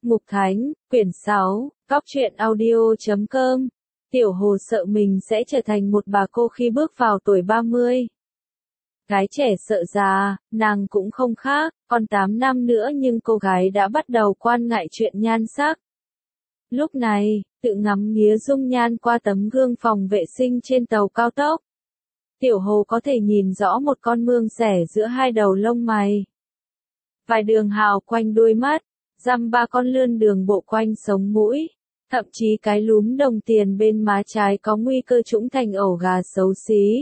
Ngục Thánh, quyển 6, cóc truyện audio.com. Tiểu Hồ sợ mình sẽ trở thành một bà cô khi bước vào tuổi 30. Gái trẻ sợ già, nàng cũng không khác, còn 8 năm nữa nhưng cô gái đã bắt đầu quan ngại chuyện nhan sắc. Lúc này, tự ngắm nghía dung nhan qua tấm gương phòng vệ sinh trên tàu cao tốc. Tiểu Hồ có thể nhìn rõ một con mương xẻ giữa hai đầu lông mày. Vài đường hào quanh đuôi mắt, dăm ba con lươn đường bộ quanh sống mũi. Thậm chí cái lúm đồng tiền bên má trái có nguy cơ trũng thành ổ gà xấu xí.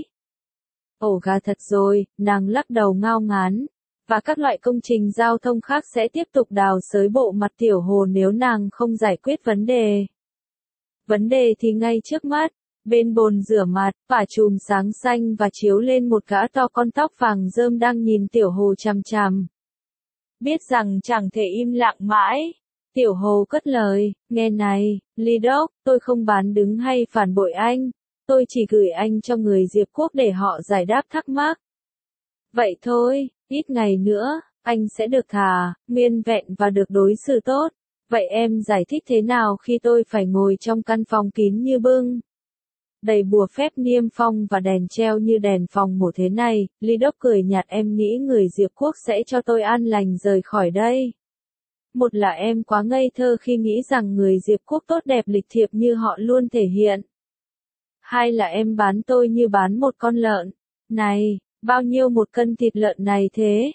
Ổ gà thật rồi, nàng lắc đầu ngao ngán. Và các loại công trình giao thông khác sẽ tiếp tục đào xới bộ mặt Tiểu Hồ nếu nàng không giải quyết vấn đề. Vấn đề thì ngay trước mắt, bên bồn rửa mặt, phả chùm sáng xanh và chiếu lên một gã to con tóc vàng rơm đang nhìn Tiểu Hồ chằm chằm. Biết rằng chẳng thể im lặng mãi. Tiểu Hồ cất lời, nghe này, Ly Đốc, tôi không bán đứng hay phản bội anh. Tôi chỉ gửi anh cho người Diệp Quốc để họ giải đáp thắc mắc. Vậy thôi, ít ngày nữa, anh sẽ được thả, nguyên vẹn và được đối xử tốt. Vậy em giải thích thế nào khi tôi phải ngồi trong căn phòng kín như bưng? Đầy bùa phép niêm phong và đèn treo như đèn phòng mổ thế này, Ly Đốc cười nhạt, em nghĩ người Diệp Quốc sẽ cho tôi an lành rời khỏi đây. Một là em quá ngây thơ khi nghĩ rằng người Diệp Quốc tốt đẹp lịch thiệp như họ luôn thể hiện. Hai là em bán tôi như bán một con lợn. Này, bao nhiêu một cân thịt lợn này thế?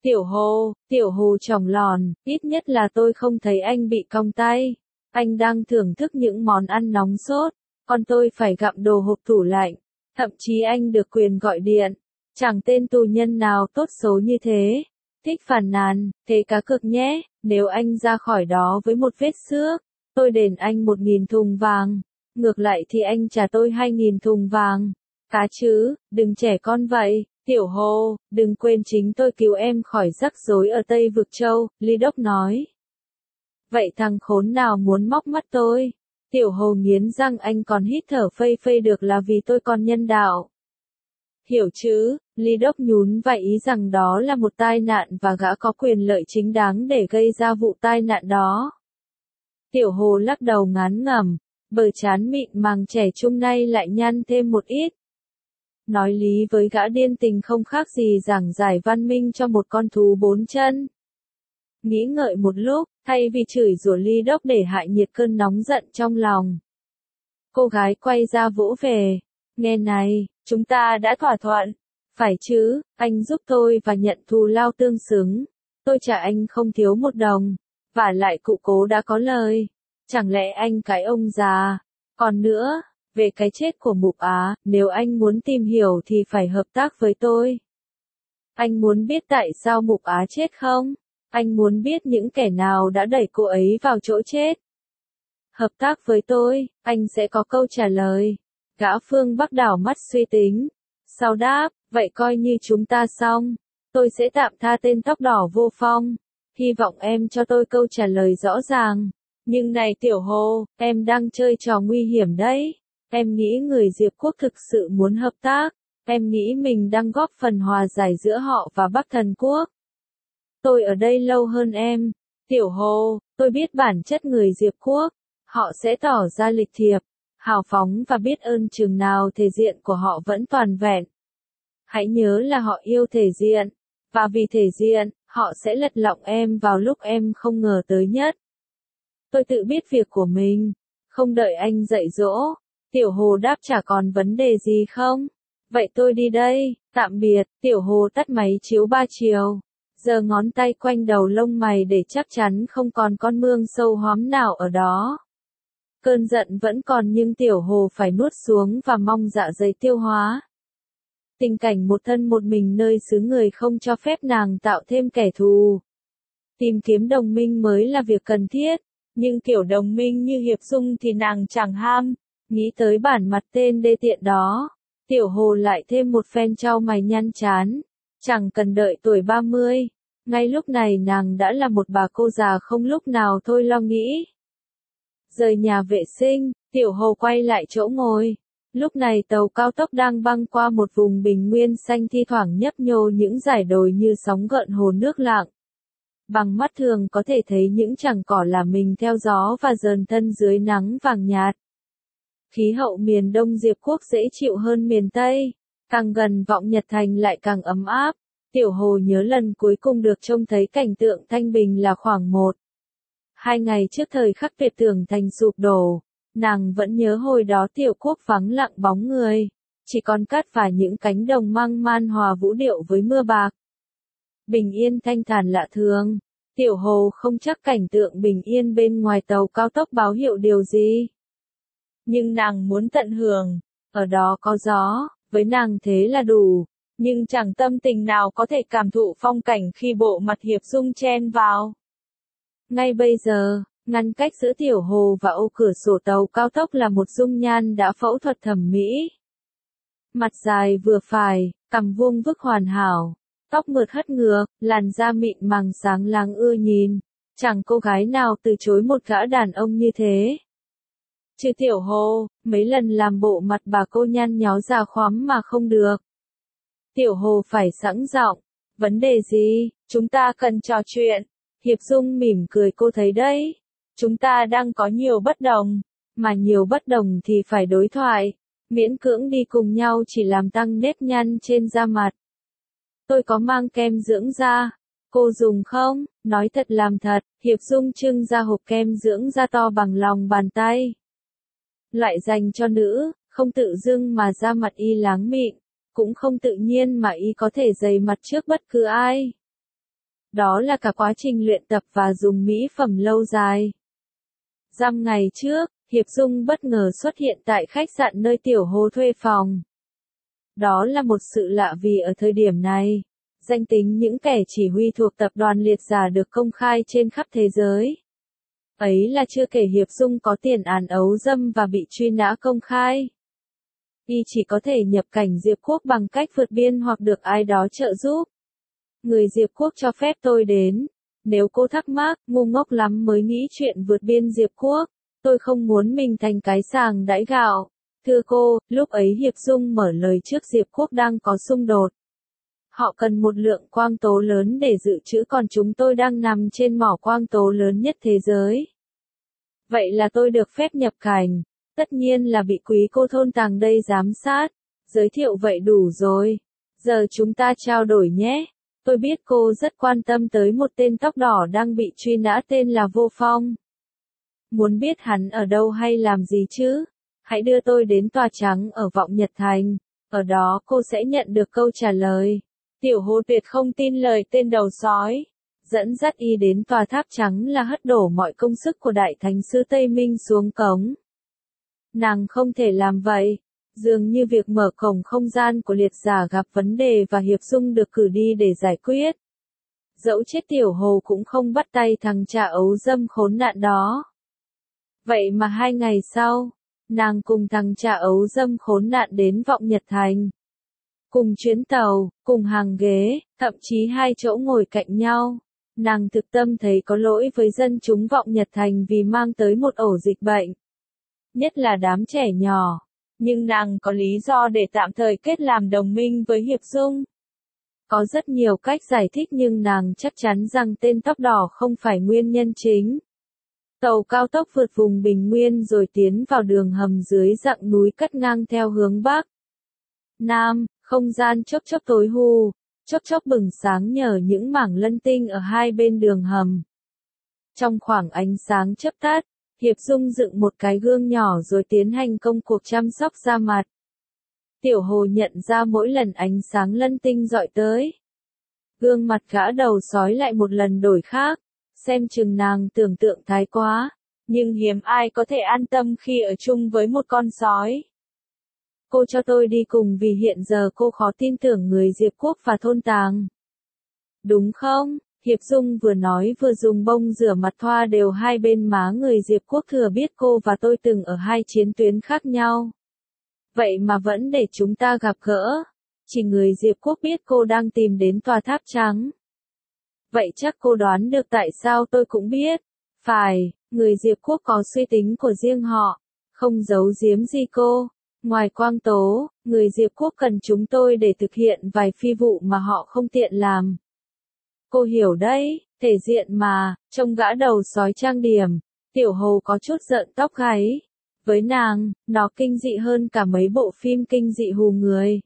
Tiểu Hồ tròng lòn, ít nhất là tôi không thấy anh bị cong tay. Anh đang thưởng thức những món ăn nóng sốt, còn tôi phải gặm đồ hộp tủ lạnh. Thậm chí anh được quyền gọi điện. Chẳng tên tù nhân nào tốt số như thế. Thích phàn nàn, thế cá cược nhé, nếu anh ra khỏi đó với một vết xước, tôi đền anh 1.000 thùng vàng. Ngược lại thì anh trả tôi 2.000 thùng vàng. Cá chứ, đừng trẻ con vậy, Tiểu Hồ, đừng quên chính tôi cứu em khỏi rắc rối ở Tây Vực Châu, Ly Đốc nói. Vậy thằng khốn nào muốn móc mắt tôi? Tiểu Hồ nghiến răng, anh còn hít thở phây phây được là vì tôi còn nhân đạo. Hiểu chứ, Ly Đốc nhún vai ý rằng đó là một tai nạn và gã có quyền lợi chính đáng để gây ra vụ tai nạn đó. Tiểu Hồ lắc đầu ngán ngẩm, bờ trán mịn màng trẻ trung nay lại nhăn thêm một ít. Nói lý với gã điên tình không khác gì giảng giải văn minh cho một con thú 4 chân. Nghĩ ngợi một lúc, thay vì chửi rủa Ly Đốc để hại nhiệt cơn nóng giận trong lòng. Cô gái quay ra vỗ về, nghe này, chúng ta đã thỏa thuận. Phải chứ, anh giúp tôi và nhận thù lao tương xứng. Tôi trả anh không thiếu 1 đồng. Vả lại cụ Cố đã có lời. Chẳng lẽ anh cái ông già? Còn nữa, về cái chết của Mục Á, nếu anh muốn tìm hiểu thì phải hợp tác với tôi. Anh muốn biết tại sao Mục Á chết không? Anh muốn biết những kẻ nào đã đẩy cô ấy vào chỗ chết? Hợp tác với tôi, anh sẽ có câu trả lời. Gã phương Bắc đảo mắt suy tính. Sau đáp, vậy coi như chúng ta xong. Tôi sẽ tạm tha tên tóc đỏ vô phong. Hy vọng em cho tôi câu trả lời rõ ràng. Nhưng này Tiểu Hồ, em đang chơi trò nguy hiểm đấy. Em nghĩ người Diệp Quốc thực sự muốn hợp tác. Em nghĩ mình đang góp phần hòa giải giữa họ và Bắc Thần Quốc. Tôi ở đây lâu hơn em. Tiểu Hồ, tôi biết bản chất người Diệp Quốc. Họ sẽ tỏ ra lịch thiệp, hào phóng và biết ơn chừng nào thể diện của họ vẫn toàn vẹn. Hãy nhớ là họ yêu thể diện. Và vì thể diện, họ sẽ lật lọng em vào lúc em không ngờ tới nhất. Tôi tự biết việc của mình. Không đợi anh dạy dỗ. Tiểu Hồ đáp, chả còn vấn đề gì không? Vậy tôi đi đây, tạm biệt. Tiểu Hồ tắt máy chiếu 3 chiều. Giơ ngón tay quanh đầu lông mày để chắc chắn không còn con mương sâu hóm nào ở đó. Cơn giận vẫn còn nhưng Tiểu Hồ phải nuốt xuống và mong dạ dày tiêu hóa. Tình cảnh một thân một mình nơi xứ người không cho phép nàng tạo thêm kẻ thù. Tìm kiếm đồng minh mới là việc cần thiết, nhưng kiểu đồng minh như Hiệp Dung thì nàng chẳng ham. Nghĩ tới bản mặt tên đê tiện đó, Tiểu Hồ lại thêm một phen chau mày nhăn chán. Chẳng cần đợi tuổi 30, ngay lúc này nàng đã là một bà cô già không lúc nào thôi lo nghĩ. Rời nhà vệ sinh, Tiểu Hồ quay lại chỗ ngồi. Lúc này tàu cao tốc đang băng qua một vùng bình nguyên xanh thi thoảng nhấp nhô những dải đồi như sóng gợn hồ nước lặng. Bằng mắt thường có thể thấy những chảng cỏ là mình theo gió và dờn thân dưới nắng vàng nhạt. Khí hậu miền Đông Diệp Quốc dễ chịu hơn miền Tây, càng gần Vọng Nhật Thành lại càng ấm áp. Tiểu Hồ nhớ lần cuối cùng được trông thấy cảnh tượng thanh bình là khoảng 1-2 ngày trước thời khắc Việt Tường Thành sụp đổ. Nàng vẫn nhớ hồi đó Tiểu Quốc vắng lặng bóng người, chỉ còn cát và những cánh đồng măng man hòa vũ điệu với mưa bạc. Bình yên thanh thản lạ thường. Tiểu Hồ không chắc cảnh tượng bình yên bên ngoài tàu cao tốc báo hiệu điều gì. Nhưng nàng muốn tận hưởng, ở đó có gió, với nàng thế là đủ. Nhưng chẳng tâm tình nào có thể cảm thụ phong cảnh khi bộ mặt Hiệp Dung chen vào. Ngay bây giờ, ngăn cách giữa Tiểu Hồ và ô cửa sổ tàu cao tốc là một dung nhan đã phẫu thuật thẩm mỹ. Mặt dài vừa phải, cằm vuông vức hoàn hảo, tóc mượt hất ngược, làn da mịn màng sáng láng ưa nhìn. Chẳng cô gái nào từ chối một gã đàn ông như thế. Chứ Tiểu Hồ, mấy lần làm bộ mặt bà cô nhăn nhó già khóm mà không được. Tiểu Hồ phải sẵn giọng, vấn đề gì, chúng ta cần trò chuyện. Hiệp Dung mỉm cười cô thấy đấy. Chúng ta đang có nhiều bất đồng, mà nhiều bất đồng thì phải đối thoại. Miễn cưỡng đi cùng nhau chỉ làm tăng nếp nhăn trên da mặt. Tôi có mang kem dưỡng da. Cô dùng không? Nói thật làm thật. Hiệp Dung trưng ra hộp kem dưỡng da to bằng lòng bàn tay. Loại dành cho nữ, không tự dưng mà da mặt y láng mịn, cũng không tự nhiên mà y có thể dày mặt trước bất cứ ai. Đó là cả quá trình luyện tập và dùng mỹ phẩm lâu dài. Dăm ngày trước, Hiệp Dung bất ngờ xuất hiện tại khách sạn nơi Tiểu Hồ thuê phòng. Đó là một sự lạ vì ở thời điểm này, danh tính những kẻ chỉ huy thuộc tập đoàn liệt giả được công khai trên khắp thế giới. Ấy là chưa kể Hiệp Dung có tiền án ấu dâm và bị truy nã công khai. Y chỉ có thể nhập cảnh Diệp Quốc bằng cách vượt biên hoặc được ai đó trợ giúp. Người Diệp Quốc cho phép tôi đến. Nếu cô thắc mắc, ngu ngốc lắm mới nghĩ chuyện vượt biên Diệp Quốc. Tôi không muốn mình thành cái sàng đãi gạo. Thưa cô, lúc ấy Hiệp Dung mở lời trước Diệp Quốc đang có xung đột. Họ cần một lượng quang tố lớn để dự trữ còn chúng tôi đang nằm trên mỏ quang tố lớn nhất thế giới. Vậy là tôi được phép nhập cảnh. Tất nhiên là bị quý cô thôn tàng đây giám sát. Giới thiệu vậy đủ rồi. Giờ chúng ta trao đổi nhé. Tôi biết cô rất quan tâm tới một tên tóc đỏ đang bị truy nã tên là Vô Phong. Muốn biết hắn ở đâu hay làm gì chứ? Hãy đưa tôi đến Tòa Trắng ở Vọng Nhật Thành. Ở đó cô sẽ nhận được câu trả lời. Tiểu Hồ tuyệt không tin lời tên đầu sói. Dẫn dắt y đến Tòa Tháp Trắng là hất đổ mọi công sức của Đại Thánh Sư Tây Minh xuống cống. Nàng không thể làm vậy. Dường như việc mở cổng không gian của liệt giả gặp vấn đề và Hiệp Dung được cử đi để giải quyết. Dẫu chết Tiểu Hồ cũng không bắt tay thằng cha ấu dâm khốn nạn đó. Vậy mà 2 ngày sau, nàng cùng thằng cha ấu dâm khốn nạn đến Vọng Nhật Thành. Cùng chuyến tàu, cùng hàng ghế, thậm chí 2 chỗ ngồi cạnh nhau. Nàng thực tâm thấy có lỗi với dân chúng Vọng Nhật Thành vì mang tới một ổ dịch bệnh. Nhất là đám trẻ nhỏ. Nhưng nàng có lý do để tạm thời kết làm đồng minh với Hiệp Dung. Có rất nhiều cách giải thích nhưng nàng chắc chắn rằng tên tóc đỏ không phải nguyên nhân chính. Tàu cao tốc vượt vùng Bình Nguyên rồi tiến vào đường hầm dưới dặng núi cắt ngang theo hướng Bắc. Nam, không gian chốc chốc tối hù, chốc chốc bừng sáng nhờ những mảng lân tinh ở hai bên đường hầm. Trong khoảng ánh sáng chớp tắt, Hiệp Dung dựng một cái gương nhỏ rồi tiến hành công cuộc chăm sóc da mặt. Tiểu Hồ nhận ra mỗi lần ánh sáng lân tinh dọi tới, gương mặt gã đầu sói lại một lần đổi khác, xem chừng nàng tưởng tượng thái quá, nhưng hiếm ai có thể an tâm khi ở chung với một con sói. Cô cho tôi đi cùng vì hiện giờ cô khó tin tưởng người Diệp Quốc và thôn Tàng. Đúng không? Hiệp Dung vừa nói vừa dùng bông rửa mặt thoa đều hai bên má người Diệp Quốc thừa biết cô và tôi từng ở 2 chiến tuyến khác nhau. Vậy mà vẫn để chúng ta gặp gỡ. Chỉ người Diệp Quốc biết cô đang tìm đến Tòa Tháp Trắng. Vậy chắc cô đoán được tại sao tôi cũng biết. Phải, người Diệp Quốc có suy tính của riêng họ. Không giấu giếm gì cô. Ngoài quang tố, người Diệp Quốc cần chúng tôi để thực hiện vài phi vụ mà họ không tiện làm. Cô hiểu đấy, Thể diện mà, trông gã đầu sói trang điểm, Tiểu Hồ có chút rợn tóc gáy. Với nàng, nó kinh dị hơn cả mấy bộ phim kinh dị hù người.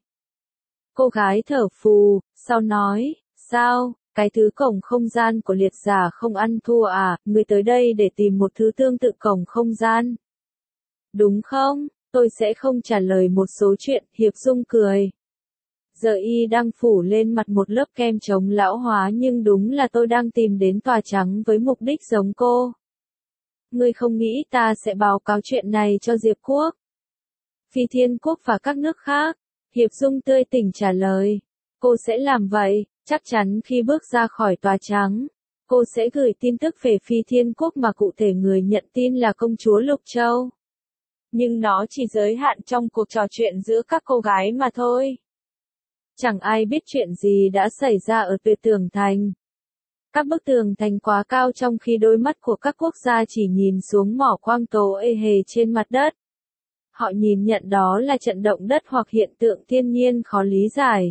Cô gái thở phù, sau nói, sao, cái thứ cổng không gian của liệt giả không ăn thua à, người tới đây để tìm một thứ tương tự cổng không gian. Đúng không, tôi sẽ không trả lời một số chuyện, Hiệp Dung cười. Giờ y đang phủ lên mặt một lớp kem chống lão hóa nhưng đúng là tôi đang tìm đến tòa trắng với mục đích giống cô. Ngươi không nghĩ ta sẽ báo cáo chuyện này cho Diệp Quốc, Phi Thiên Quốc và các nước khác? Hiệp Dung tươi tỉnh trả lời. Cô sẽ làm vậy, chắc chắn khi bước ra khỏi tòa trắng. Cô sẽ gửi tin tức về Phi Thiên Quốc mà cụ thể người nhận tin là công chúa Lục Châu. Nhưng nó chỉ giới hạn trong cuộc trò chuyện giữa các cô gái mà thôi. Chẳng ai biết chuyện gì đã xảy ra ở Tuyệt Tường Thành. Các bức tường thành quá cao trong khi đôi mắt của các quốc gia chỉ nhìn xuống mỏ quang tố ê hề trên mặt đất. Họ nhìn nhận đó là trận động đất hoặc hiện tượng thiên nhiên khó lý giải.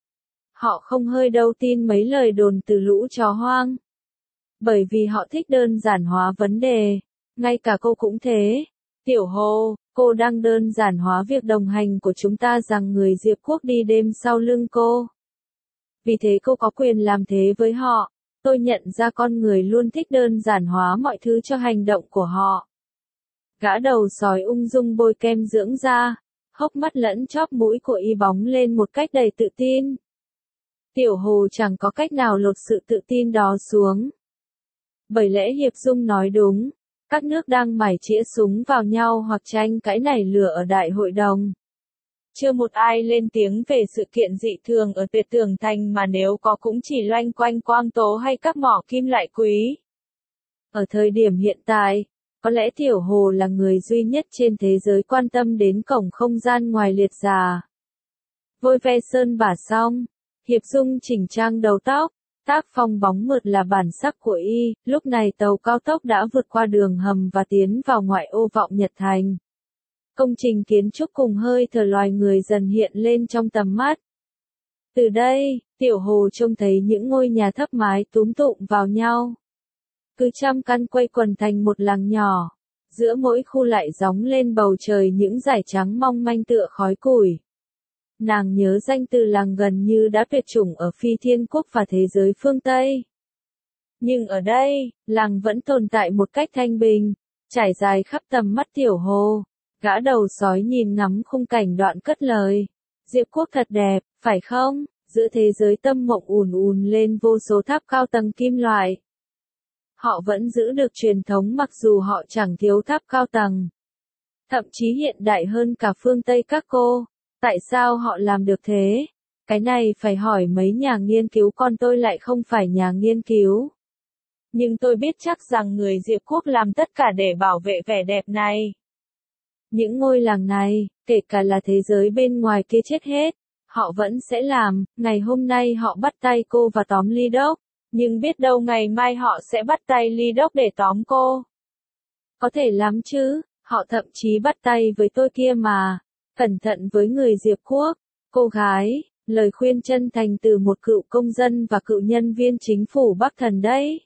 Họ không hơi đâu tin mấy lời đồn từ lũ chó hoang. Bởi vì họ thích đơn giản hóa vấn đề. Ngay cả cô cũng thế. Tiểu Hồ, cô đang đơn giản hóa việc đồng hành của chúng ta rằng người Diệp Quốc đi đêm sau lưng cô. Vì thế cô có quyền làm thế với họ. Tôi nhận ra con người luôn thích đơn giản hóa mọi thứ cho hành động của họ. Gã đầu sói ung dung bôi kem dưỡng da, hốc mắt lẫn chóp mũi của y bóng lên một cách đầy tự tin. Tiểu Hồ chẳng có cách nào lột sự tự tin đó xuống. Bởi lẽ Hiệp Dung nói đúng, các nước đang mải chĩa súng vào nhau hoặc tranh cãi nảy lửa ở đại hội đồng. Chưa một ai lên tiếng về sự kiện dị thường ở Tuyệt Tường Thành mà nếu có cũng chỉ loanh quanh quang tố hay các mỏ kim loại quý. Ở thời điểm hiện tại, có lẽ Tiểu Hồ là người duy nhất trên thế giới quan tâm đến cổng không gian ngoài liệt giả. Vôi ve sơn bả xong, Hiệp Dung chỉnh trang đầu tóc, tác phong bóng mượt là bản sắc của y, lúc này tàu cao tốc đã vượt qua đường hầm và tiến vào ngoại ô Vọng Nhật Thành. Công trình kiến trúc cùng hơi thở loài người dần hiện lên trong tầm mắt. Từ đây, Tiểu Hồ trông thấy những ngôi nhà thấp mái túm tụm vào nhau. Cứ trăm căn quây quần thành một làng nhỏ. Giữa mỗi khu lại gióng lên bầu trời những dải trắng mong manh tựa khói củi. Nàng nhớ danh từ làng gần như đã tuyệt chủng ở Phi Thiên Quốc và thế giới phương Tây. Nhưng ở đây, làng vẫn tồn tại một cách thanh bình, trải dài khắp tầm mắt Tiểu Hồ. Gã đầu sói nhìn ngắm khung cảnh đoạn cất lời. Diệp Quốc thật đẹp, phải không? Giữa thế giới tâm mộng ùn ùn lên vô số tháp cao tầng kim loại. Họ vẫn giữ được truyền thống mặc dù họ chẳng thiếu tháp cao tầng. Thậm chí hiện đại hơn cả phương Tây các cô. Tại sao họ làm được thế? Cái này phải hỏi mấy nhà nghiên cứu, con tôi lại không phải nhà nghiên cứu. Nhưng tôi biết chắc rằng người Diệp Quốc làm tất cả để bảo vệ vẻ đẹp này. Những ngôi làng này, kể cả là thế giới bên ngoài kia chết hết, họ vẫn sẽ làm. Ngày hôm nay họ bắt tay cô và tóm Ly Đốc, nhưng biết đâu ngày mai họ sẽ bắt tay Ly Đốc để tóm cô. Có thể lắm chứ, họ thậm chí bắt tay với tôi kia mà. Cẩn thận với người Diệp Quốc, cô gái, lời khuyên chân thành từ một cựu công dân và cựu nhân viên chính phủ Bắc Thần đấy.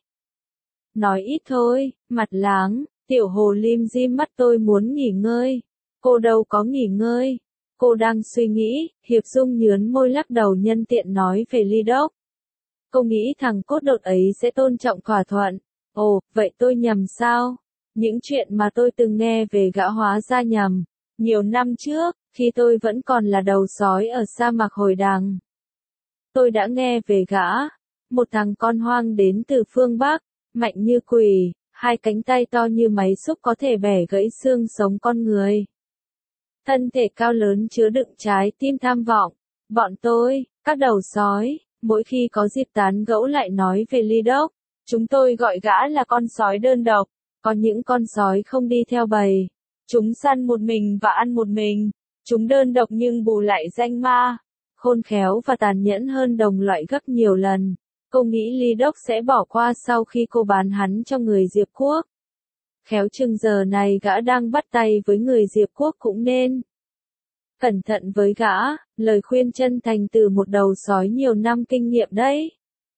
Nói ít thôi, mặt láng, Tiểu Hồ lim dim mắt, tôi muốn nghỉ ngơi. Cô đâu có nghỉ ngơi. Cô đang suy nghĩ, Hiệp Dung nhướn môi lắc đầu nhân tiện nói về Ly Đốc. Cô nghĩ thằng cốt đột ấy sẽ tôn trọng thỏa thuận. Ồ, vậy tôi nhầm sao? Những chuyện mà tôi từng nghe về gã hóa ra nhầm. Nhiều năm trước, khi tôi vẫn còn là đầu sói ở sa mạc Hồi Đằng. Tôi đã nghe về gã, một thằng con hoang đến từ phương Bắc, mạnh như quỷ, hai cánh tay to như máy xúc có thể bẻ gãy xương sống con người. Thân thể cao lớn chứa đựng trái tim tham vọng. Bọn tôi, các đầu sói, mỗi khi có dịp tán gẫu lại nói về Ly Đốc, chúng tôi gọi gã là con sói đơn độc. Có những con sói không đi theo bầy. Chúng săn một mình và ăn một mình. Chúng đơn độc nhưng bù lại danh ma. Khôn khéo và tàn nhẫn hơn đồng loại gấp nhiều lần. Cô nghĩ Ly Đốc sẽ bỏ qua sau khi cô bán hắn cho người Diệp Quốc. Khéo chừng giờ này gã đang bắt tay với người Diệp Quốc cũng nên. Cẩn thận với gã, lời khuyên chân thành từ một đầu sói nhiều năm kinh nghiệm đấy.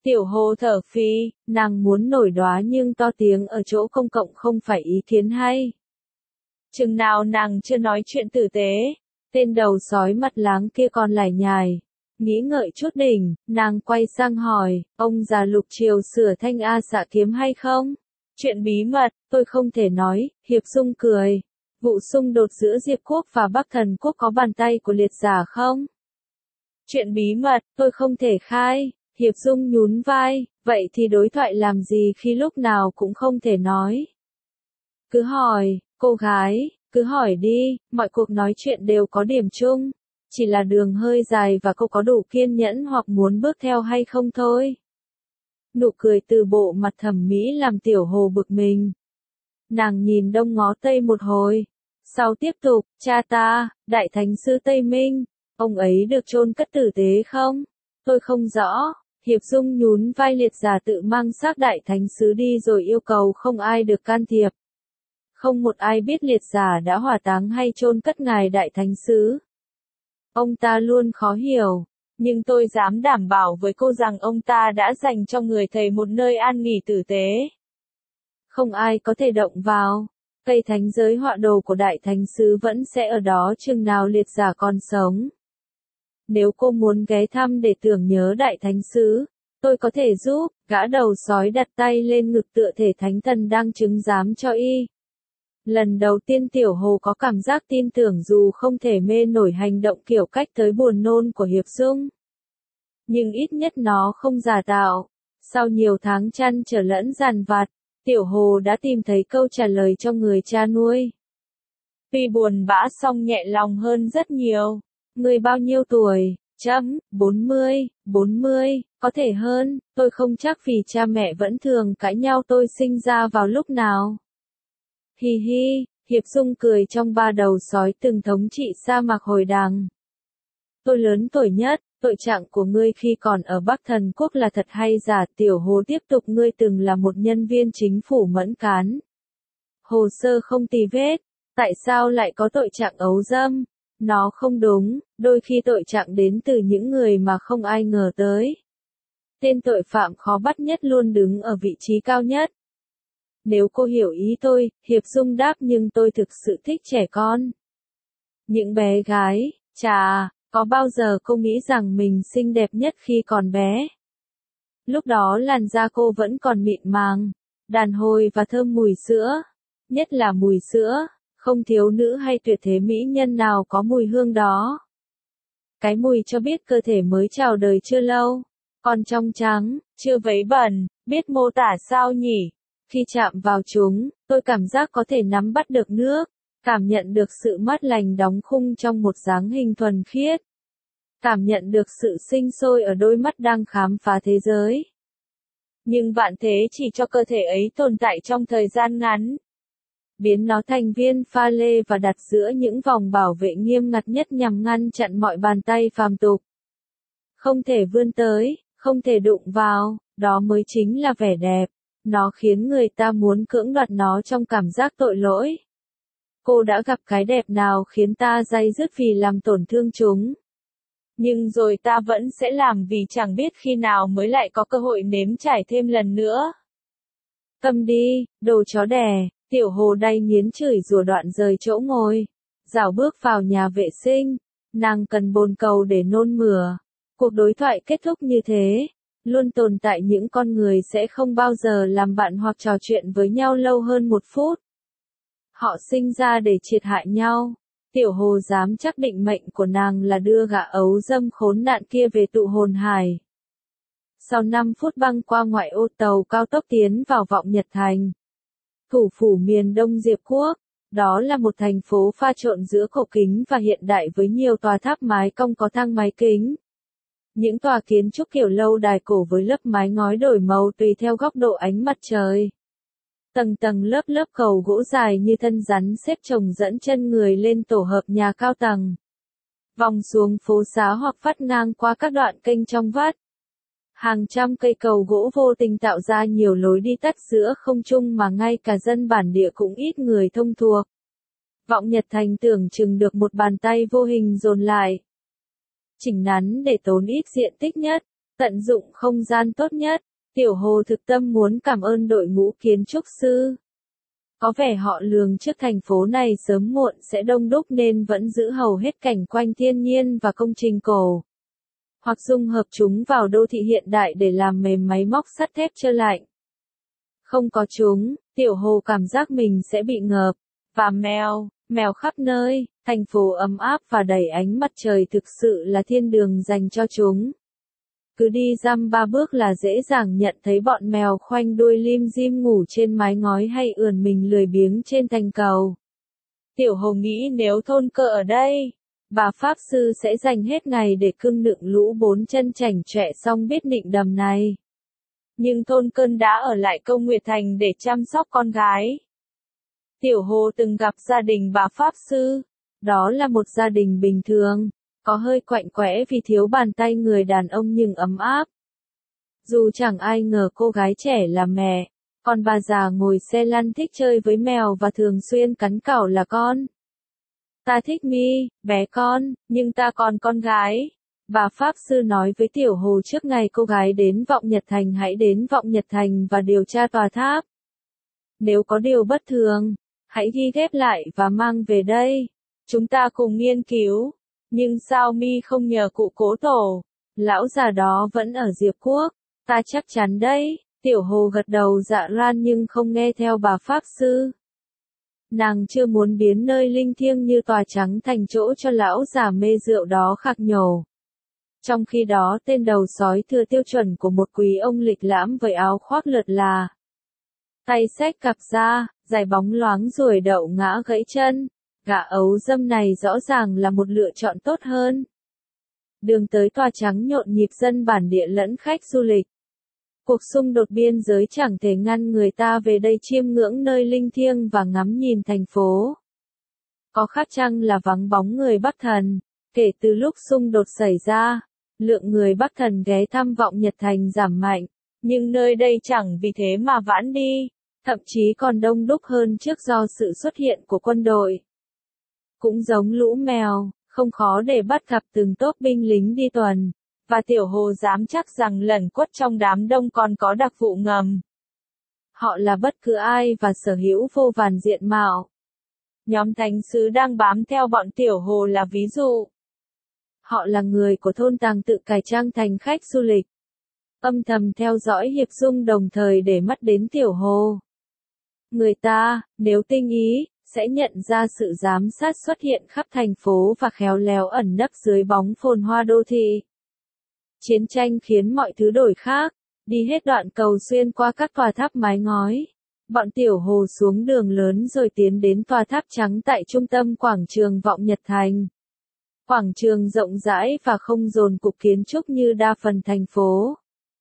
Tiểu Hồ thở phì, nàng muốn nổi đoá nhưng to tiếng ở chỗ công cộng không phải ý kiến hay. Chừng nào nàng chưa nói chuyện tử tế, tên đầu sói mặt láng kia còn lải nhải. Nghĩ ngợi chút đỉnh, nàng quay sang hỏi, ông già Lục Triều sửa thanh A xạ kiếm hay không? Chuyện bí mật, tôi không thể nói, Hiệp Dung cười. Vụ xung đột giữa Diệp Quốc và Bắc Thần Quốc có bàn tay của liệt giả không? Chuyện bí mật, tôi không thể khai. Hiệp Dung nhún vai, vậy thì đối thoại làm gì khi lúc nào cũng không thể nói. Cứ hỏi, cô gái, cứ hỏi đi, mọi cuộc nói chuyện đều có điểm chung. Chỉ là đường hơi dài và cô có đủ kiên nhẫn hoặc muốn bước theo hay không thôi. Nụ cười từ bộ mặt thẩm mỹ làm Tiểu Hồ bực mình. Nàng nhìn đông ngó tây một hồi. Sau tiếp tục, cha ta, Đại Thánh Sư Tây Minh, ông ấy được chôn cất tử tế không? Tôi không rõ. Hiệp Dung nhún vai, liệt giả tự mang xác Đại Thánh Sứ đi rồi yêu cầu không ai được can thiệp. Không một ai biết liệt giả đã hỏa táng hay chôn cất ngài Đại Thánh Sứ. Ông ta luôn khó hiểu, nhưng tôi dám đảm bảo với cô rằng ông ta đã dành cho người thầy một nơi an nghỉ tử tế. Không ai có thể động vào. Cây thánh giới họa đồ của Đại Thánh Sứ vẫn sẽ ở đó chừng nào liệt giả còn sống. Nếu cô muốn ghé thăm để tưởng nhớ Đại Thánh Sứ, tôi có thể giúp. Gã đầu sói đặt tay lên ngực tựa thể thánh thần đang chứng giám cho y. Lần đầu tiên Tiểu Hồ có cảm giác tin tưởng dù không thể mê nổi hành động kiểu cách tới buồn nôn của Hiệp Dung. Nhưng ít nhất nó không giả tạo. Sau nhiều tháng chăn trở lẫn dằn vặt, Tiểu Hồ đã tìm thấy câu trả lời cho người cha nuôi. Tuy buồn bã song nhẹ lòng hơn rất nhiều. Người bao nhiêu tuổi? 40, có thể hơn, tôi không chắc vì cha mẹ vẫn thường cãi nhau tôi sinh ra vào lúc nào. Hi hi, Hiệp Dung cười trong ba đầu sói từng thống trị sa mạc hồi đằng. Tôi lớn tuổi nhất, tội trạng của ngươi khi còn ở Bắc Thần Quốc là thật hay giả? Tiểu Hồ tiếp tục, ngươi từng là một nhân viên chính phủ mẫn cán. Hồ sơ không tì vết, tại sao lại có tội trạng ấu dâm? Nó không đúng, đôi khi tội trạng đến từ những người mà không ai ngờ tới. Tên tội phạm khó bắt nhất luôn đứng ở vị trí cao nhất. Nếu cô hiểu ý tôi, Hiệp Dung đáp, nhưng tôi thực sự thích trẻ con. Những bé gái, chà, có bao giờ cô nghĩ rằng mình xinh đẹp nhất khi còn bé? Lúc đó làn da cô vẫn còn mịn màng, đàn hồi và thơm mùi sữa. Nhất là mùi sữa, không thiếu nữ hay tuyệt thế mỹ nhân nào có mùi hương đó. Cái mùi cho biết cơ thể mới chào đời chưa lâu, còn trong trắng, chưa vấy bẩn, biết mô tả sao nhỉ? Khi chạm vào chúng, tôi cảm giác có thể nắm bắt được nước, cảm nhận được sự mát lành đóng khung trong một dáng hình thuần khiết. Cảm nhận được sự sinh sôi ở đôi mắt đang khám phá thế giới. Nhưng vạn thế chỉ cho cơ thể ấy tồn tại trong thời gian ngắn. Biến nó thành viên pha lê và đặt giữa những vòng bảo vệ nghiêm ngặt nhất nhằm ngăn chặn mọi bàn tay phàm tục. Không thể vươn tới, không thể đụng vào, đó mới chính là vẻ đẹp. Nó khiến người ta muốn cưỡng đoạt nó trong cảm giác tội lỗi. Cô đã gặp cái đẹp nào khiến ta day dứt vì làm tổn thương chúng? Nhưng rồi ta vẫn sẽ làm vì chẳng biết khi nào mới lại có cơ hội nếm trải thêm lần nữa. Câm đi, đồ chó đẻ. Tiểu Hồ đay nghiến chửi rủa đoạn rời chỗ ngồi. Rảo bước vào nhà vệ sinh. Nàng cần bồn cầu để nôn mửa. Cuộc đối thoại kết thúc như thế. Luôn tồn tại những con người sẽ không bao giờ làm bạn hoặc trò chuyện với nhau lâu hơn 1 phút. Họ sinh ra để triệt hại nhau. Tiểu Hồ dám chắc định mệnh của nàng là đưa gã ấu dâm khốn nạn kia về tụ hồn hải. Sau 5 phút băng qua ngoại ô tàu cao tốc tiến vào Vọng Nhật Thành. Thủ phủ miền Đông Diệp Quốc. Đó là một thành phố pha trộn giữa cổ kính và hiện đại với nhiều tòa tháp mái cong có thang máy kính. Những tòa kiến trúc kiểu lâu đài cổ với lớp mái ngói đổi màu tùy theo góc độ ánh mặt trời. Tầng tầng lớp lớp cầu gỗ dài như thân rắn xếp chồng dẫn chân người lên tổ hợp nhà cao tầng. Vòng xuống phố xá hoặc vắt ngang qua các đoạn kênh trong vắt. Hàng trăm cây cầu gỗ vô tình tạo ra nhiều lối đi tắt giữa không trung mà ngay cả dân bản địa cũng ít người thông thuộc. Vọng Nhật Thành tưởng chừng được một bàn tay vô hình dồn lại. Chỉnh nắn để tốn ít diện tích nhất. Tận dụng không gian tốt nhất, Tiểu Hồ thực tâm muốn cảm ơn đội ngũ kiến trúc sư. Có vẻ họ lường trước thành phố này sớm muộn sẽ đông đúc nên vẫn giữ hầu hết cảnh quanh thiên nhiên và công trình cổ. Hoặc dung hợp chúng vào đô thị hiện đại để làm mềm máy móc sắt thép trơ lạnh. Không có chúng, Tiểu Hồ cảm giác mình sẽ bị ngợp. Và mèo khắp nơi, thành phố ấm áp và đầy ánh mặt trời thực sự là thiên đường dành cho chúng. Cứ đi dăm ba bước là dễ dàng nhận thấy bọn mèo khoanh đuôi lim dim ngủ trên mái ngói hay ườn mình lười biếng trên thành cầu. Tiểu Hồ nghĩ nếu thôn cơ ở đây, bà Pháp Sư sẽ dành hết ngày để cưng nựng lũ bốn chân chảnh chọe xong biết nịnh đầm này. Nhưng thôn cơn đã ở lại Công Nguyệt Thành để chăm sóc con gái. Tiểu Hồ từng gặp gia đình bà Pháp Sư. Đó là một gia đình bình thường, có hơi quạnh quẽ vì thiếu bàn tay người đàn ông nhưng ấm áp. Dù chẳng ai ngờ cô gái trẻ là mẹ, còn bà già ngồi xe lăn thích chơi với mèo và thường xuyên cắn cảo là con. Ta thích Mi, bé con, nhưng ta còn con gái. Bà Pháp Sư nói với Tiểu Hồ trước ngày cô gái đến Vọng Nhật Thành, hãy đến Vọng Nhật Thành và điều tra tòa tháp. Nếu có điều bất thường, hãy ghi ghép lại và mang về đây. Chúng ta cùng nghiên cứu. Nhưng sao Mi không nhờ cụ Cố Tổ? Lão già đó vẫn ở Diệp Quốc. Ta chắc chắn đấy. Tiểu Hồ gật đầu dạ ran nhưng không nghe theo bà Pháp Sư. Nàng chưa muốn biến nơi linh thiêng như tòa trắng thành chỗ cho lão già mê rượu đó khạc nhổ. Trong khi đó tên đầu sói thừa tiêu chuẩn của một quý ông lịch lãm với áo khoác lượt là. Tay xách cặp ra, giày bóng loáng ruồi đậu ngã gãy chân. Gã ấu dâm này rõ ràng là một lựa chọn tốt hơn. Đường tới tòa trắng nhộn nhịp dân bản địa lẫn khách du lịch. Cuộc xung đột biên giới chẳng thể ngăn người ta về đây chiêm ngưỡng nơi linh thiêng và ngắm nhìn thành phố. Có khác chăng là vắng bóng người Bắc Thần. Kể từ lúc xung đột xảy ra, lượng người Bắc Thần ghé thăm Vọng Nhật Thành giảm mạnh, nhưng nơi đây chẳng vì thế mà vãn đi, thậm chí còn đông đúc hơn trước do sự xuất hiện của quân đội. Cũng giống lũ mèo, không khó để bắt gặp từng tốp binh lính đi tuần, và Tiểu Hồ dám chắc rằng lẩn quất trong đám đông còn có đặc vụ ngầm. Họ là bất cứ ai và sở hữu vô vàn diện mạo. Nhóm thánh sứ đang bám theo bọn Tiểu Hồ là ví dụ. Họ là người của thôn Tàng tự cải trang thành khách du lịch. Âm thầm theo dõi Hiệp Dung đồng thời để mắt đến Tiểu Hồ. Người ta, nếu tinh ý, sẽ nhận ra sự giám sát xuất hiện khắp thành phố và khéo léo ẩn nấp dưới bóng phồn hoa đô thị. Chiến tranh khiến mọi thứ đổi khác, đi hết đoạn cầu xuyên qua các tòa tháp mái ngói. Bọn Tiểu Hồ xuống đường lớn rồi tiến đến tòa tháp trắng tại trung tâm quảng trường Vọng Nhật Thành. Quảng trường rộng rãi và không dồn cục kiến trúc như đa phần thành phố.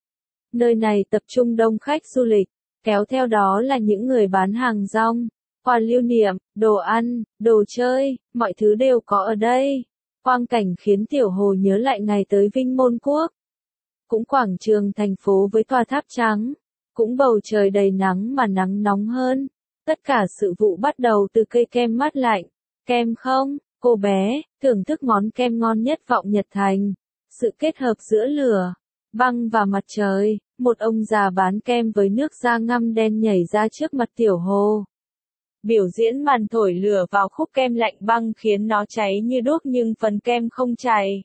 Nơi này tập trung đông khách du lịch, kéo theo đó là những người bán hàng rong, quà lưu niệm, đồ ăn, đồ chơi, mọi thứ đều có ở đây. Quang cảnh khiến Tiểu Hồ nhớ lại ngày tới Vinh Môn Quốc. Cũng quảng trường thành phố với tòa tháp trắng, cũng bầu trời đầy nắng mà nắng nóng hơn. Tất cả sự vụ bắt đầu từ cây kem mát lạnh. Kem không, cô bé, thưởng thức món kem ngon nhất Vọng Nhật Thành. Sự kết hợp giữa lửa, băng và mặt trời, một ông già bán kem với nước da ngăm đen nhảy ra trước mặt Tiểu Hồ. Biểu diễn màn thổi lửa vào khúc kem lạnh băng khiến nó cháy như đuốc nhưng phần kem không chảy.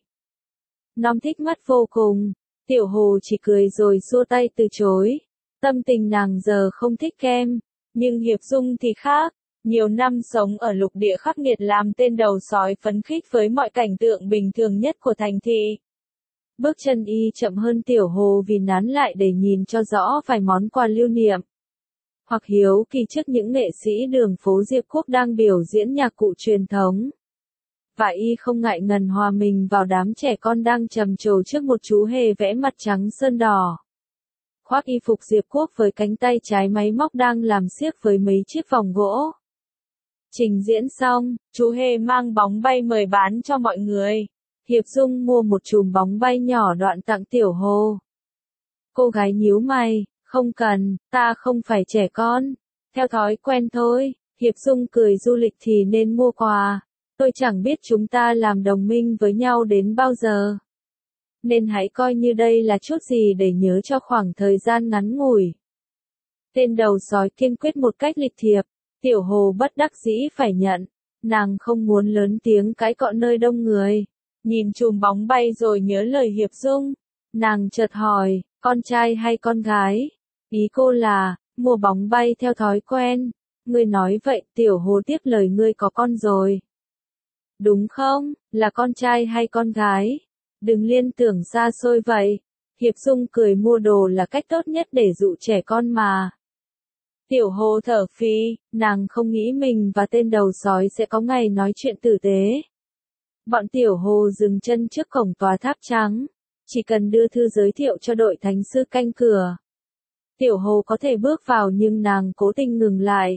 Nom thích mắt vô cùng, Tiểu Hồ chỉ cười rồi xua tay từ chối. Tâm tình nàng giờ không thích kem, nhưng Hiệp Dung thì khác. Nhiều năm sống ở lục địa khắc nghiệt làm tên đầu sói phấn khích với mọi cảnh tượng bình thường nhất của thành thị. Bước chân y chậm hơn Tiểu Hồ vì nán lại để nhìn cho rõ vài món quà lưu niệm. Hoặc hiếu kỳ trước những nghệ sĩ đường phố Diệp Quốc đang biểu diễn nhạc cụ truyền thống. Và y không ngại ngần hòa mình vào đám trẻ con đang trầm trồ trước một chú hề vẽ mặt trắng sơn đỏ. Khoác y phục Diệp Quốc với cánh tay trái máy móc đang làm xiếc với mấy chiếc vòng gỗ. Trình diễn xong, chú hề mang bóng bay mời bán cho mọi người. Hiệp Dung mua một chùm bóng bay nhỏ đoạn tặng Tiểu Hồ. Cô gái nhíu mày, không cần, ta không phải trẻ con. Theo thói quen thôi, Hiệp Dung cười du lịch thì nên mua quà. Tôi chẳng biết chúng ta làm đồng minh với nhau đến bao giờ. nên hãy coi như đây là chút gì để nhớ cho khoảng thời gian ngắn ngủi. Tên đầu sói kiên quyết một cách lịch thiệp, Tiểu Hồ bất đắc dĩ phải nhận, nàng không muốn lớn tiếng cãi cọ nơi đông người. Nhìn chùm bóng bay rồi nhớ lời Hiệp Dung, nàng chợt hỏi, con trai hay con gái? Ý cô là, mùa bóng bay theo thói quen. Ngươi nói vậy, Tiểu Hồ tiếp lời, ngươi có con rồi. Đúng không, là con trai hay con gái? Đừng liên tưởng xa xôi vậy. Hiệp Dung cười, mua đồ là cách tốt nhất để dụ trẻ con mà. Tiểu Hồ thở phì, nàng không nghĩ mình và tên đầu sói sẽ có ngày nói chuyện tử tế. Bọn Tiểu Hồ dừng chân trước cổng tòa tháp trắng, chỉ cần đưa thư giới thiệu cho đội thánh sư canh cửa. Tiểu Hồ có thể bước vào nhưng nàng cố tình ngừng lại.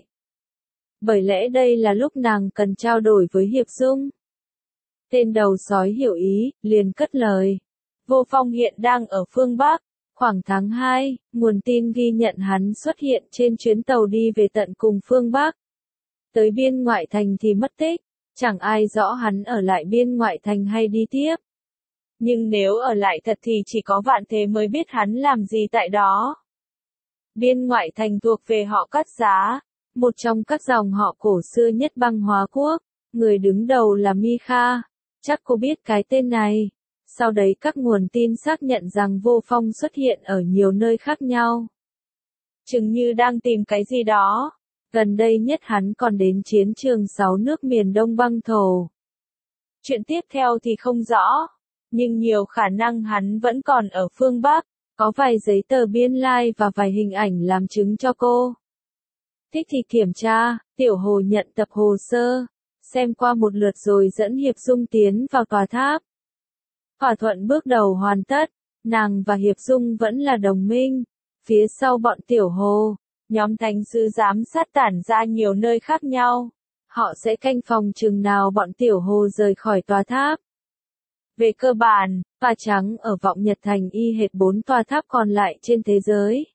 Bởi lẽ đây là lúc nàng cần trao đổi với Hiệp Dung. Tên đầu sói hiểu ý, liền cất lời. Vô Phong hiện đang ở phương Bắc. Khoảng tháng 2, nguồn tin ghi nhận hắn xuất hiện trên chuyến tàu đi về tận cùng phương Bắc. Tới biên ngoại thành thì mất tích, chẳng ai rõ hắn ở lại biên ngoại thành hay đi tiếp. Nhưng nếu ở lại thật thì chỉ có Vạn Thế mới biết hắn làm gì tại đó. Biên ngoại thành thuộc về họ Cát Giá, một trong các dòng họ cổ xưa nhất băng Hóa quốc, người đứng đầu là Mi Kha, chắc cô biết cái tên này. Sau đấy các nguồn tin xác nhận rằng Vô Phong xuất hiện ở nhiều nơi khác nhau. Chừng như đang tìm cái gì đó. Gần đây nhất hắn còn đến chiến trường 6 nước miền Đông băng thổ. Chuyện tiếp theo thì không rõ, nhưng nhiều khả năng hắn vẫn còn ở phương Bắc, có vài giấy tờ biên lai và vài hình ảnh làm chứng cho cô. Thích thì kiểm tra, Tiểu Hồ nhận tập hồ sơ, xem qua một lượt rồi dẫn Hiệp Dung tiến vào tòa tháp. Thỏa thuận bước đầu hoàn tất, nàng và Hiệp Dung vẫn là đồng minh. Phía sau bọn Tiểu Hồ, nhóm thánh sứ giám sát tản ra nhiều nơi khác nhau. Họ sẽ canh phòng chừng nào bọn Tiểu Hồ rời khỏi tòa tháp. Về cơ bản, tòa trắng ở Vọng Nhật Thành y hệt 4 tòa tháp còn lại trên thế giới.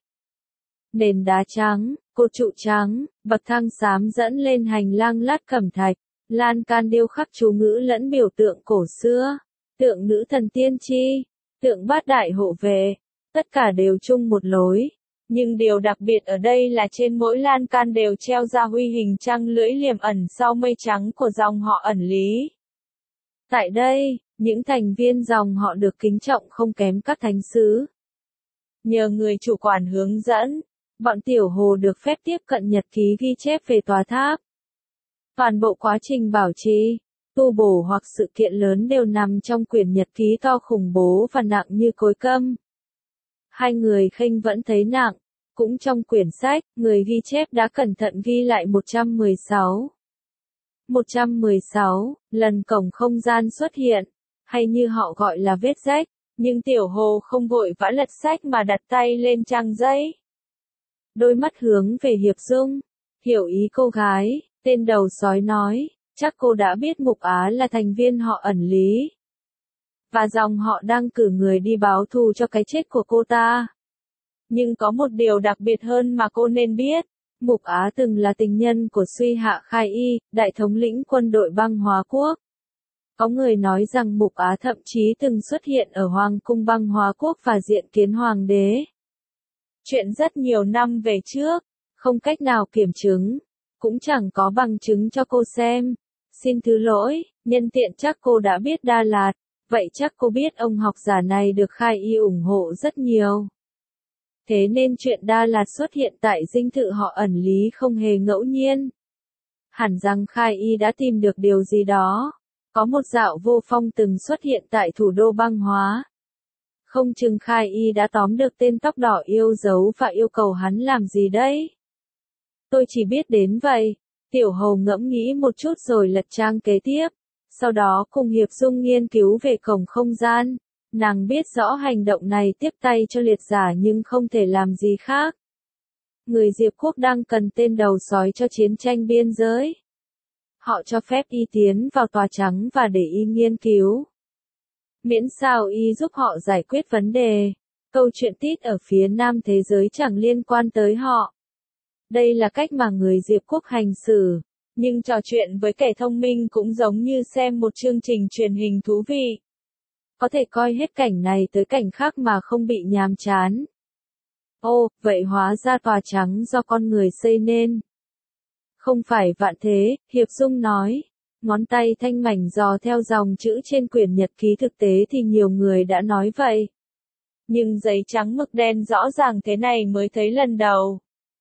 Nền đá trắng, cột trụ trắng, bậc thang xám dẫn lên hành lang lát cẩm thạch, lan can điêu khắc chú ngữ lẫn biểu tượng cổ xưa, tượng nữ thần tiên tri, tượng bát đại hộ vệ, tất cả đều chung một lối. Nhưng điều đặc biệt ở đây là trên mỗi lan can đều treo ra huy hình trăng lưỡi liềm ẩn sau mây trắng của dòng họ ẩn Lý. Tại đây, những thành viên dòng họ được kính trọng không kém các thánh sứ. Nhờ người chủ quản hướng dẫn, bọn Tiểu Hồ được phép tiếp cận nhật ký ghi chép về tòa tháp. Toàn bộ quá trình bảo trì, tu bổ hoặc sự kiện lớn đều nằm trong quyển nhật ký to khủng bố và nặng như cối câm. Hai người khênh vẫn thấy nặng, cũng trong quyển sách, người ghi chép đã cẩn thận ghi lại 116 lần cổng không gian xuất hiện, hay như họ gọi là vết rách, nhưng Tiểu Hồ không vội vã lật sách mà đặt tay lên trang giấy. Đôi mắt hướng về Hiệp Dung, hiểu ý cô gái, tên đầu sói nói, chắc cô đã biết Mục Á là thành viên họ ẩn Lý. Và dòng họ đang cử người đi báo thù cho cái chết của cô ta. Nhưng có một điều đặc biệt hơn mà cô nên biết. Mục Á từng là tình nhân của Suy Hạ Khai Y, đại thống lĩnh quân đội băng Hóa quốc. Có người nói rằng Mục Á thậm chí từng xuất hiện ở Hoàng cung băng Hóa quốc và diện kiến hoàng đế. Chuyện rất nhiều năm về trước, không cách nào kiểm chứng, cũng chẳng có bằng chứng cho cô xem. Xin thứ lỗi, nhân tiện chắc cô đã biết Đa Lạt, vậy chắc cô biết ông học giả này được Khai Y ủng hộ rất nhiều. Thế nên chuyện Đa Lạt xuất hiện tại dinh thự họ ẩn Lý không hề ngẫu nhiên. Hẳn rằng Khai Y đã tìm được điều gì đó. Có một dạo Vô Phong từng xuất hiện tại thủ đô băng Hóa. Không chừng Khai Y đã tóm được tên tóc đỏ yêu dấu và yêu cầu hắn làm gì đấy. Tôi chỉ biết đến vậy. Tiểu Hồ ngẫm nghĩ một chút rồi lật trang kế tiếp. Sau đó cùng Hiệp Dung nghiên cứu về cổng không gian. Nàng biết rõ hành động này tiếp tay cho liệt giả nhưng không thể làm gì khác. Người Diệp quốc đang cần tên đầu sói cho chiến tranh biên giới. Họ cho phép y tiến vào tòa trắng và để y nghiên cứu. Miễn sao y giúp họ giải quyết vấn đề. Câu chuyện tít ở phía nam thế giới chẳng liên quan tới họ. Đây là cách mà người Diệp quốc hành xử. Nhưng trò chuyện với kẻ thông minh cũng giống như xem một chương trình truyền hình thú vị. có thể coi hết cảnh này tới cảnh khác mà không bị nhàm chán. Ô, vậy hóa ra tòa trắng do con người xây nên. Không phải vạn thế, Hiệp Dung nói. Ngón tay thanh mảnh dò theo dòng chữ trên quyển nhật ký, thực tế thì nhiều người đã nói vậy. Nhưng giấy trắng mực đen rõ ràng thế này mới thấy lần đầu.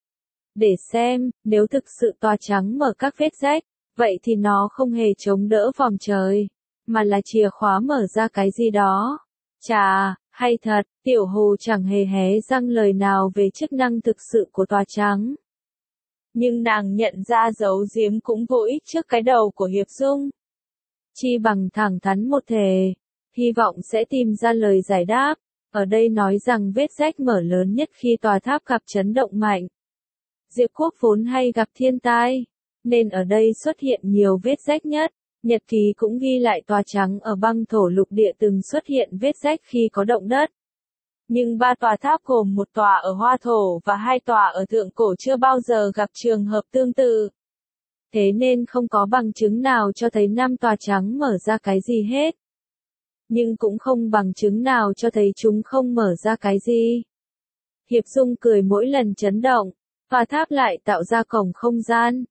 Để xem, nếu thực sự tòa trắng mở các vết rách, vậy thì nó không hề chống đỡ vòm trời, mà là chìa khóa mở ra cái gì đó. Chà, hay thật, Tiểu Hồ chẳng hề hé răng lời nào về chức năng thực sự của tòa trắng. Nhưng nàng nhận ra giấu giếm cũng vô ích trước cái đầu của Hiệp Dung. Chi bằng thẳng thắn một thể, hy vọng sẽ tìm ra lời giải đáp. Ở đây nói rằng vết rách mở lớn nhất khi tòa tháp gặp chấn động mạnh. Diệp Quốc vốn hay gặp thiên tai, nên ở đây xuất hiện nhiều vết rách nhất. Nhật ký cũng ghi lại tòa trắng ở băng thổ lục địa từng xuất hiện vết rách khi có động đất. Nhưng 3 tòa tháp gồm 1 tòa ở Hoa Thổ và 2 tòa ở Thượng Cổ chưa bao giờ gặp trường hợp tương tự. Thế nên không có bằng chứng nào cho thấy 5 tòa trắng mở ra cái gì hết. Nhưng cũng không bằng chứng nào cho thấy chúng không mở ra cái gì. Hiệp Dung cười mỗi lần chấn động, tòa tháp lại tạo ra cổng không gian,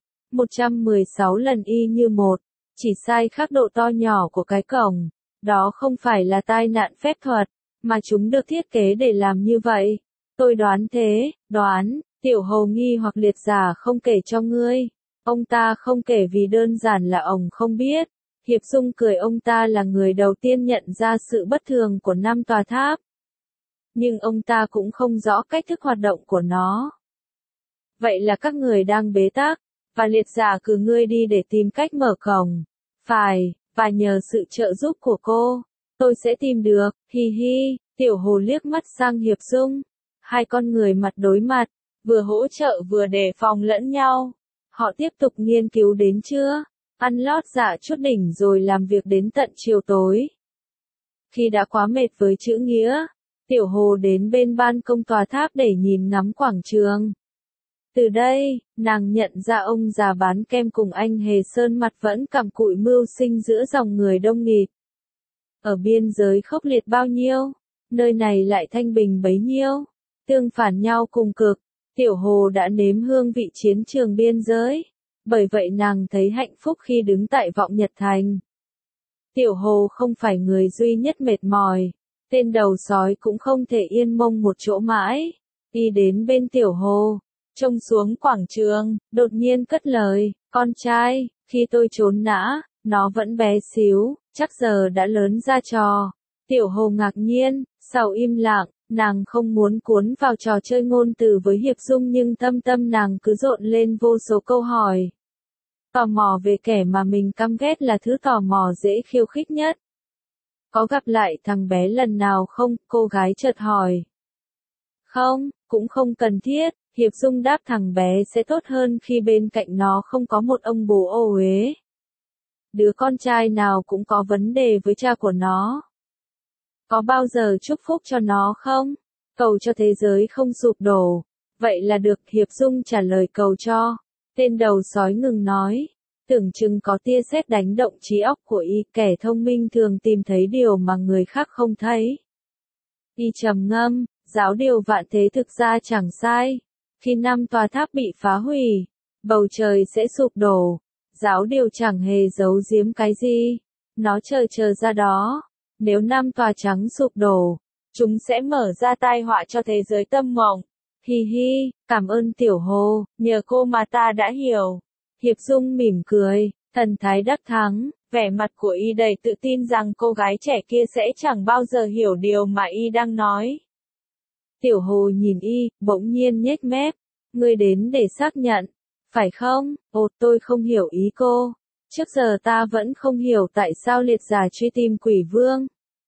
116 lần y như một, chỉ sai khác độ to nhỏ của cái cổng. Đó không phải là tai nạn phép thuật, mà chúng được thiết kế để làm như vậy. Tôi đoán thế, đoán, Tiểu Hồ nghi hoặc liệt giả không kể cho ngươi. Ông ta không kể vì đơn giản là ông không biết. Hiệp Dung cười, ông ta là người đầu tiên nhận ra sự bất thường của 5 tòa tháp. Nhưng ông ta cũng không rõ cách thức hoạt động của nó. Vậy là các người đang bế tắc, và liệt giả cử ngươi đi để tìm cách mở cổng. Phải, và nhờ sự trợ giúp của cô, tôi sẽ tìm được, hi hi. Tiểu Hồ liếc mắt sang Hiệp Dung. Hai con người mặt đối mặt, vừa hỗ trợ vừa đề phòng lẫn nhau. Họ tiếp tục nghiên cứu đến trưa, ăn lót dạ chút đỉnh rồi làm việc đến tận chiều tối. Khi đã quá mệt với chữ nghĩa, Tiểu Hồ đến bên ban công tòa tháp để nhìn ngắm quảng trường. Từ đây, nàng nhận ra ông già bán kem cùng anh Hề Sơn mặt vẫn cặm cụi mưu sinh giữa dòng người đông nghịt. Ở biên giới khốc liệt bao nhiêu, nơi này lại thanh bình bấy nhiêu, tương phản nhau cùng cực. Tiểu Hồ đã nếm hương vị chiến trường biên giới, bởi vậy nàng thấy hạnh phúc khi đứng tại Vọng Nhật Thành. Tiểu Hồ không phải người duy nhất mệt mỏi, tên đầu sói cũng không thể yên mông một chỗ mãi. Đi đến bên Tiểu Hồ, trông xuống quảng trường, đột nhiên cất lời, con trai, khi tôi trốn nã, nó vẫn bé xíu, chắc giờ đã lớn ra trò. Tiểu Hồ ngạc nhiên, sau im lặng, nàng không muốn cuốn vào trò chơi ngôn từ với Hiệp Dung nhưng thâm tâm nàng cứ rộn lên vô số câu hỏi. Tò mò về kẻ mà mình căm ghét là thứ tò mò dễ khiêu khích nhất. Có gặp lại thằng bé lần nào không? Cô gái chợt hỏi. Không, cũng không cần thiết. Hiệp Dung đáp, thằng bé sẽ tốt hơn khi bên cạnh nó không có một ông bố ô uế. Đứa con trai nào cũng có vấn đề với cha của nó. Có bao giờ chúc phúc cho nó không? Cầu cho thế giới không sụp đổ. Vậy là được, Hiệp Dung trả lời, cầu cho. Tên đầu sói ngừng nói. Tưởng chừng có tia sét đánh động trí óc của y, kẻ thông minh thường tìm thấy điều mà người khác không thấy. Y trầm ngâm, giáo điều vạn thế thực ra chẳng sai. Khi 5 tòa tháp bị phá hủy, bầu trời sẽ sụp đổ. Giáo điều chẳng hề giấu giếm cái gì. Nó chờ ra đó. Nếu 5 tòa trắng sụp đổ, chúng sẽ mở ra tai họa cho thế giới tâm mộng. Hi hi, cảm ơn Tiểu Hồ, nhờ cô mà ta đã hiểu. Hiệp Dung mỉm cười, thần thái đắc thắng, vẻ mặt của y đầy tự tin rằng cô gái trẻ kia sẽ chẳng bao giờ hiểu điều mà y đang nói. Tiểu Hồ nhìn y, bỗng nhiên nhếch mép. Ngươi đến để xác nhận, phải không? Ồ, tôi không hiểu ý cô. Trước giờ ta vẫn không hiểu tại sao liệt giả truy tìm quỷ vương.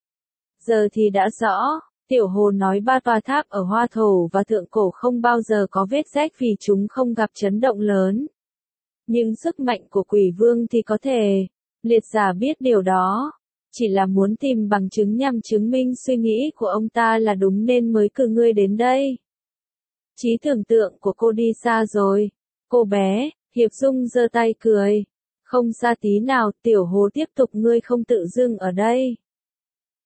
Giờ thì đã rõ. Tiểu Hồ nói 3 tòa tháp ở Hoa Thổ và Thượng Cổ không bao giờ có vết rách vì chúng không gặp chấn động lớn. Nhưng sức mạnh của quỷ vương thì có thể. Liệt giả biết điều đó. Chỉ là muốn tìm bằng chứng nhằm chứng minh suy nghĩ của ông ta là đúng nên mới cử ngươi đến đây. Trí tưởng tượng của cô đi xa rồi. Cô bé, Hiệp Dung giơ tay cười. Không xa tí nào, Tiểu Hồ tiếp tục, ngươi không tự dưng ở đây.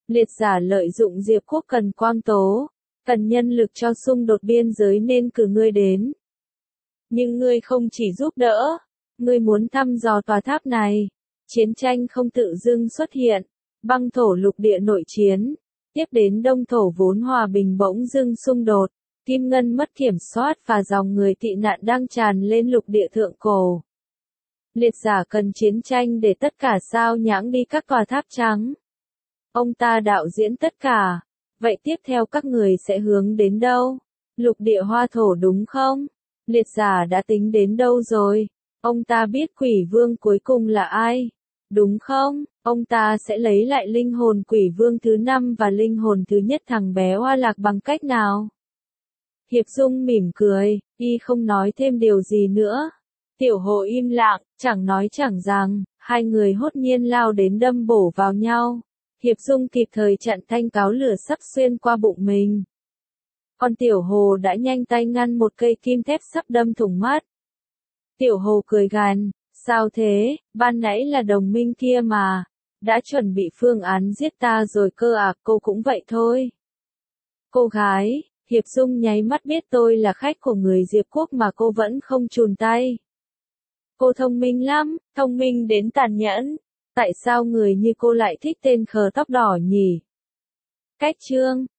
Liệt giả lợi dụng Diệp Quốc cần quang tố, cần nhân lực cho xung đột biên giới nên cử ngươi đến. Nhưng ngươi không chỉ giúp đỡ, ngươi muốn thăm dò tòa tháp này. Chiến tranh không tự dưng xuất hiện, băng thổ lục địa nội chiến, tiếp đến đông thổ vốn hòa bình bỗng dưng xung đột, kim ngân mất kiểm soát và dòng người tị nạn đang tràn lên lục địa thượng cổ. Liệt giả cần chiến tranh để tất cả sao nhãng đi các tòa tháp trắng. Ông ta đạo diễn tất cả. Vậy tiếp theo các người sẽ hướng đến đâu? Lục địa hoa thổ đúng không? Liệt giả đã tính đến đâu rồi? Ông ta biết quỷ vương cuối cùng là ai? Đúng không? Ông ta sẽ lấy lại linh hồn quỷ vương thứ 5 và linh hồn thứ nhất thằng bé Hoa Lạc bằng cách nào? Hiệp Dung mỉm cười, y không nói thêm điều gì nữa. Tiểu Hồ im lặng, chẳng nói chẳng rằng, hai người hốt nhiên lao đến đâm bổ vào nhau. Hiệp Dung kịp thời chặn thanh cáo lửa sắp xuyên qua bụng mình. Còn Tiểu Hồ đã nhanh tay ngăn một cây kim thép sắp đâm thủng mắt. Tiểu Hồ cười gằn, sao thế, ban nãy là đồng minh kia mà, đã chuẩn bị phương án giết ta rồi cơ à, cô cũng vậy thôi. Cô gái, Hiệp Dung nháy mắt biết tôi là khách của người Diệp Quốc mà cô vẫn không chùn tay. Cô thông minh lắm, thông minh đến tàn nhẫn. Tại sao người như cô lại thích tên khờ tóc đỏ nhỉ? Cách chương